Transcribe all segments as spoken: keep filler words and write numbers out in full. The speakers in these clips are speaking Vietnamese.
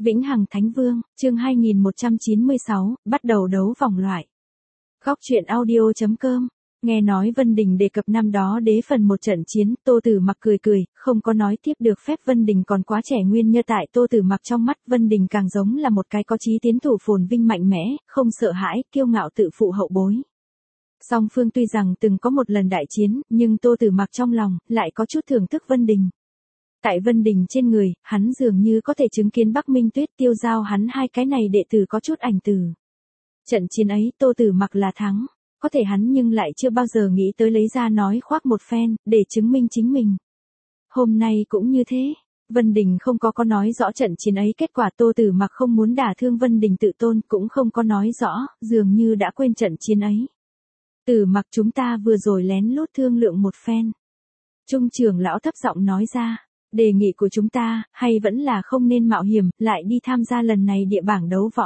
Vĩnh Hằng Thánh Vương, chương hai nghìn một trăm chín mươi sáu, bắt đầu đấu vòng loại. Góc truyện audio chấm com. Nghe nói Vân Đình đề cập năm đó đế phần một trận chiến, Tô Tử Mặc cười cười, không có nói tiếp được phép Vân Đình còn quá trẻ nguyên như tại Tô Tử Mặc trong mắt Vân Đình càng giống là một cái có chí tiến thủ phồn vinh mạnh mẽ, không sợ hãi, kiêu ngạo tự phụ hậu bối. Song phương tuy rằng từng có một lần đại chiến, nhưng Tô Tử Mặc trong lòng lại có chút thưởng thức Vân Đình. Tại Vân Đình trên người, hắn dường như có thể chứng kiến Bắc Minh Tuyết tiêu giao hắn hai cái này đệ tử có chút ảnh từ. Trận chiến ấy Tô Tử Mặc là thắng, có thể hắn nhưng lại chưa bao giờ nghĩ tới lấy ra nói khoác một phen, để chứng minh chính mình. Hôm nay cũng như thế, Vân Đình không có có nói rõ trận chiến ấy kết quả Tô Tử Mặc không muốn đả thương Vân Đình tự tôn cũng không có nói rõ, dường như đã quên trận chiến ấy. Tử Mặc chúng ta vừa rồi lén lút thương lượng một phen. Trung trưởng lão thấp giọng nói ra. Đề nghị của chúng ta, hay vẫn là không nên mạo hiểm, lại đi tham gia lần này địa bảng đấu võ.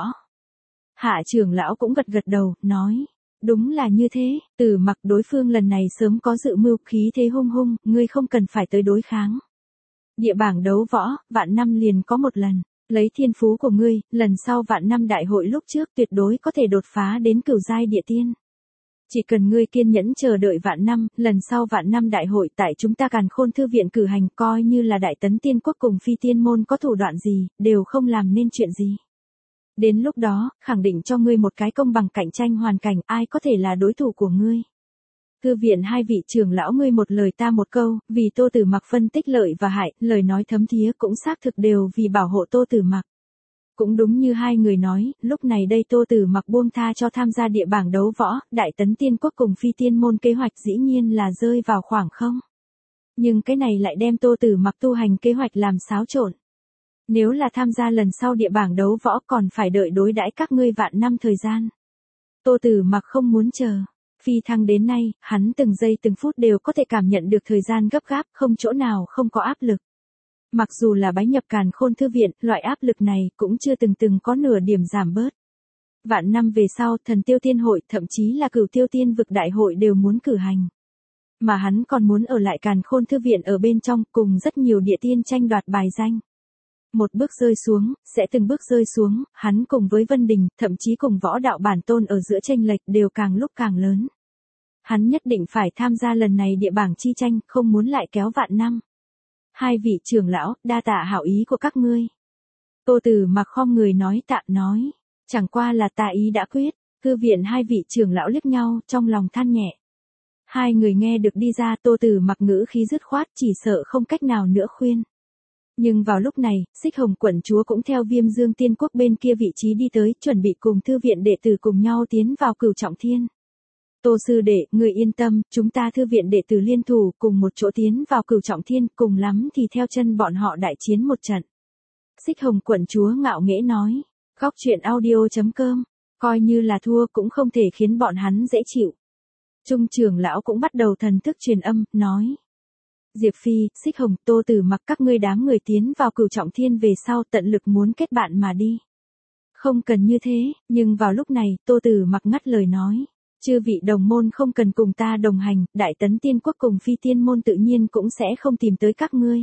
Hạ trưởng lão cũng gật gật đầu, nói. Đúng là như thế, Tử Mặc đối phương lần này sớm có dự mưu khí thế hung hung, ngươi không cần phải tới đối kháng. Địa bảng đấu võ, vạn năm liền có một lần, lấy thiên phú của ngươi, lần sau vạn năm đại hội lúc trước tuyệt đối có thể đột phá đến cửu giai địa tiên. Chỉ cần ngươi kiên nhẫn chờ đợi vạn năm, lần sau vạn năm đại hội tại chúng ta Càn Khôn Thư viện cử hành coi như là Đại Tấn Tiên Quốc cùng Phi Tiên Môn có thủ đoạn gì, đều không làm nên chuyện gì. Đến lúc đó, khẳng định cho ngươi một cái công bằng cạnh tranh hoàn cảnh ai có thể là đối thủ của ngươi. Thư viện hai vị trưởng lão ngươi một lời ta một câu, vì Tô Tử Mặc phân tích lợi và hại, lời nói thấm thía cũng xác thực đều vì bảo hộ Tô Tử Mặc. Cũng đúng như hai người nói, lúc này đây Tô Tử Mặc buông tha cho tham gia địa bảng đấu võ, Đại Tấn Tiên Quốc cùng Phi Tiên Môn kế hoạch dĩ nhiên là rơi vào khoảng không. Nhưng cái này lại đem Tô Tử Mặc tu hành kế hoạch làm xáo trộn. Nếu là tham gia lần sau địa bảng đấu võ còn phải đợi đối đãi các ngươi vạn năm thời gian. Tô Tử Mặc không muốn chờ. Phi thăng đến nay, hắn từng giây từng phút đều có thể cảm nhận được thời gian gấp gáp, không chỗ nào không có áp lực. Mặc dù là bái nhập Càn Khôn Thư viện, loại áp lực này cũng chưa từng từng có nửa điểm giảm bớt. Vạn năm về sau, Thần Tiêu Tiên Hội, thậm chí là Cửu Tiêu Tiên Vực đại hội đều muốn cử hành. Mà hắn còn muốn ở lại Càn Khôn Thư viện ở bên trong, cùng rất nhiều địa tiên tranh đoạt bài danh. Một bước rơi xuống, sẽ từng bước rơi xuống, hắn cùng với Vân Đình, thậm chí cùng võ đạo bản tôn ở giữa chênh lệch đều càng lúc càng lớn. Hắn nhất định phải tham gia lần này địa bảng chi tranh, không muốn lại kéo vạn năm. Hai vị trưởng lão, đa tạ hảo ý của các ngươi. Tô Tử Mặc khom người nói tạ nói. Chẳng qua là ta ý đã quyết. Thư viện hai vị trưởng lão liếc nhau, trong lòng than nhẹ. Hai người nghe được đi ra Tô Tử Mặc ngữ khí dứt khoát chỉ sợ không cách nào nữa khuyên. Nhưng vào lúc này, Xích Hồng quận chúa cũng theo Viêm Dương Tiên Quốc bên kia vị trí đi tới, chuẩn bị cùng thư viện đệ tử cùng nhau tiến vào Cửu Trọng Thiên. Tô sư đệ, người yên tâm, chúng ta thư viện đệ tử liên thủ cùng một chỗ tiến vào Cửu Trọng Thiên, cùng lắm thì theo chân bọn họ đại chiến một trận. Xích Hồng quận chúa ngạo nghễ nói, góc truyện audio chấm com, coi như là thua cũng không thể khiến bọn hắn dễ chịu. Trung trưởng lão cũng bắt đầu thần thức truyền âm, nói. Diệp Phi, Xích Hồng, Tô Tử Mặc các ngươi đám người tiến vào Cửu Trọng Thiên về sau tận lực muốn kết bạn mà đi. Không cần như thế, nhưng vào lúc này, Tô Tử Mặc ngắt lời nói. Chư vị đồng môn không cần cùng ta đồng hành, Đại Tấn Tiên Quốc cùng Phi Tiên Môn tự nhiên cũng sẽ không tìm tới các ngươi.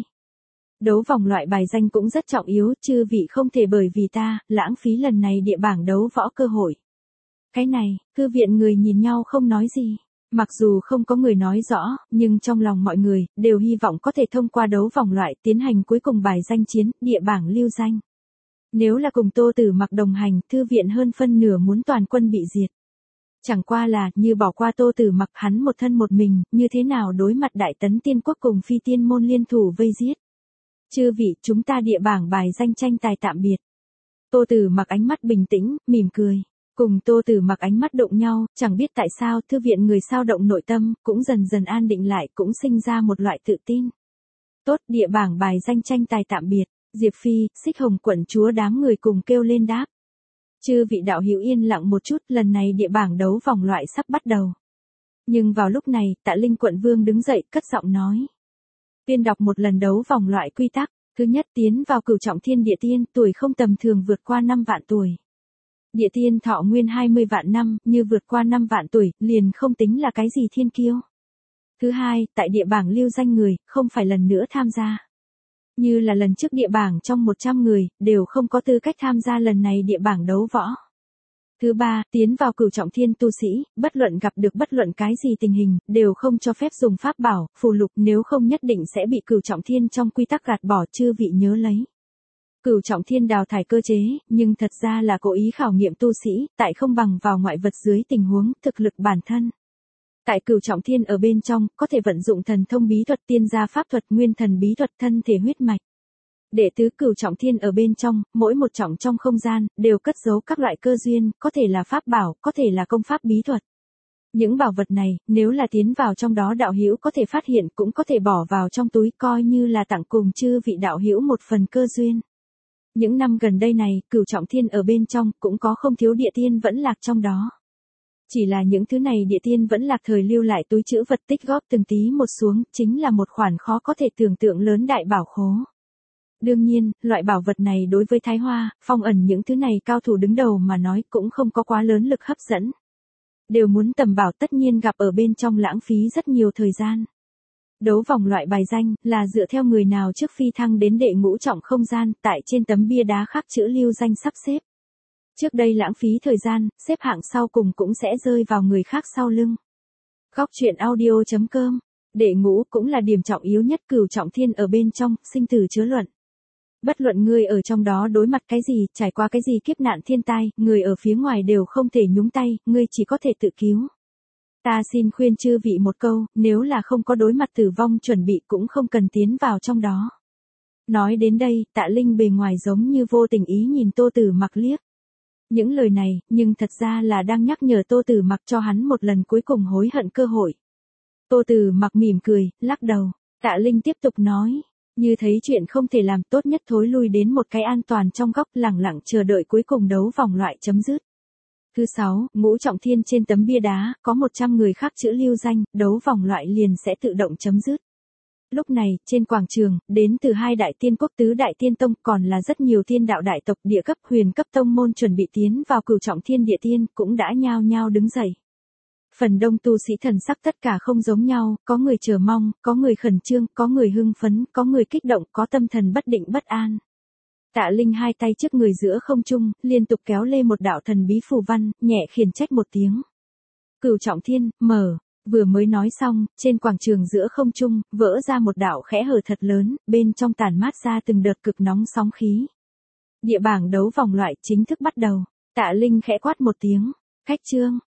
Đấu vòng loại bài danh cũng rất trọng yếu, chư vị không thể bởi vì ta, lãng phí lần này địa bảng đấu võ cơ hội. Cái này, thư viện người nhìn nhau không nói gì. Mặc dù không có người nói rõ, nhưng trong lòng mọi người, đều hy vọng có thể thông qua đấu vòng loại tiến hành cuối cùng bài danh chiến, địa bảng lưu danh. Nếu là cùng Tô Tử Mặc đồng hành, thư viện hơn phân nửa muốn toàn quân bị diệt. Chẳng qua là, như bỏ qua Tô Tử Mặc hắn một thân một mình, như thế nào đối mặt Đại Tấn Tiên Quốc cùng Phi Tiên Môn liên thủ vây giết. Chư vị, chúng ta địa bảng bài danh tranh tài tạm biệt. Tô Tử Mặc ánh mắt bình tĩnh, mỉm cười. Cùng Tô Tử Mặc ánh mắt đụng nhau, chẳng biết tại sao, thư viện người sao động nội tâm, cũng dần dần an định lại, cũng sinh ra một loại tự tin. Tốt, địa bảng bài danh tranh tài tạm biệt, Diệp Phi, Xích Hồng quận chúa đám người cùng kêu lên đáp. Chư vị đạo hữu yên lặng một chút, lần này địa bảng đấu vòng loại sắp bắt đầu. Nhưng vào lúc này, Tạ Linh quận vương đứng dậy, cất giọng nói. Tuyên đọc một lần đấu vòng loại quy tắc, thứ nhất tiến vào Cửu Trọng Thiên địa tiên, tuổi không tầm thường vượt qua năm vạn tuổi. Địa tiên thọ nguyên hai mươi vạn năm, như vượt qua năm vạn tuổi, liền không tính là cái gì thiên kiêu. Thứ hai, tại địa bảng lưu danh người, không phải lần nữa tham gia. Như là lần trước địa bảng trong một trăm người, đều không có tư cách tham gia lần này địa bảng đấu võ. Thứ ba, tiến vào cửu trọng thiên tu sĩ, bất luận gặp được bất luận cái gì tình hình, đều không cho phép dùng pháp bảo, phù lục, nếu không nhất định sẽ bị cửu trọng thiên trong quy tắc gạt bỏ, chư vị nhớ lấy. Cửu trọng thiên đào thải cơ chế, nhưng thật ra là cố ý khảo nghiệm tu sĩ, tại không bằng vào ngoại vật dưới tình huống thực lực bản thân. Tại cửu trọng thiên ở bên trong, có thể vận dụng thần thông bí thuật, tiên gia pháp thuật, nguyên thần bí thuật, thân thể huyết mạch. Đệ tứ cửu trọng thiên ở bên trong, mỗi một trọng trong không gian, đều cất giấu các loại cơ duyên, có thể là pháp bảo, có thể là công pháp bí thuật. Những bảo vật này, nếu là tiến vào trong đó đạo hữu có thể phát hiện, cũng có thể bỏ vào trong túi, coi như là tặng cùng chư vị đạo hữu một phần cơ duyên. Những năm gần đây này, cửu trọng thiên ở bên trong, cũng có không thiếu địa tiên vẫn lạc trong đó. Chỉ là những thứ này địa tiên vẫn lạc thời lưu lại túi trữ vật tích góp từng tí một xuống, chính là một khoản khó có thể tưởng tượng lớn đại bảo khố. Đương nhiên, loại bảo vật này đối với Thái Hoa, Phong Ẩn những thứ này cao thủ đứng đầu mà nói cũng không có quá lớn lực hấp dẫn. Đều muốn tầm bảo tất nhiên gặp ở bên trong lãng phí rất nhiều thời gian. Đấu vòng loại bài danh là dựa theo người nào trước phi thăng đến đệ ngũ trọng không gian, tại trên tấm bia đá khắc chữ lưu danh sắp xếp. Trước đây lãng phí thời gian, xếp hạng sau cùng cũng sẽ rơi vào người khác sau lưng. Góc truyện audio chấm com. Đệ ngũ cũng là điểm trọng yếu nhất cửu trọng thiên ở bên trong, sinh tử chứa luận. Bất luận ngươi ở trong đó đối mặt cái gì, trải qua cái gì kiếp nạn thiên tai, người ở phía ngoài đều không thể nhúng tay, ngươi chỉ có thể tự cứu. Ta xin khuyên chư vị một câu, nếu là không có đối mặt tử vong chuẩn bị cũng không cần tiến vào trong đó. Nói đến đây, Tạ Linh bề ngoài giống như vô tình ý nhìn Tô Tử Mặc liếc. Những lời này, nhưng thật ra là đang nhắc nhở Tô Tử Mặc cho hắn một lần cuối cùng hối hận cơ hội. Tô Tử Mặc mỉm cười, lắc đầu. Tạ Linh tiếp tục nói, như thấy chuyện không thể làm, tốt nhất thối lui đến một cái an toàn trong góc, lẳng lặng chờ đợi cuối cùng đấu vòng loại chấm dứt. Thứ sáu, ngũ trọng thiên trên tấm bia đá, có một trăm người khắc chữ lưu danh, đấu vòng loại liền sẽ tự động chấm dứt. Lúc này, trên quảng trường, đến từ hai đại tiên quốc tứ đại tiên tông, còn là rất nhiều tiên đạo đại tộc, địa cấp, huyền cấp tông môn chuẩn bị tiến vào cửu trọng thiên địa tiên, cũng đã nhao nhao đứng dậy. Phần đông tu sĩ thần sắc tất cả không giống nhau, có người chờ mong, có người khẩn trương, có người hưng phấn, có người kích động, có tâm thần bất định bất an. Tạ Linh hai tay trước người giữa không trung, liên tục kéo lê một đạo thần bí phù văn, nhẹ khiển trách một tiếng. Cửu trọng thiên, mở. Vừa mới nói xong, trên quảng trường giữa không trung, vỡ ra một đạo khẽ hở thật lớn, bên trong tản mát ra từng đợt cực nóng sóng khí. Địa bảng đấu vòng loại chính thức bắt đầu. Tạ Linh khẽ quát một tiếng. Khách trương.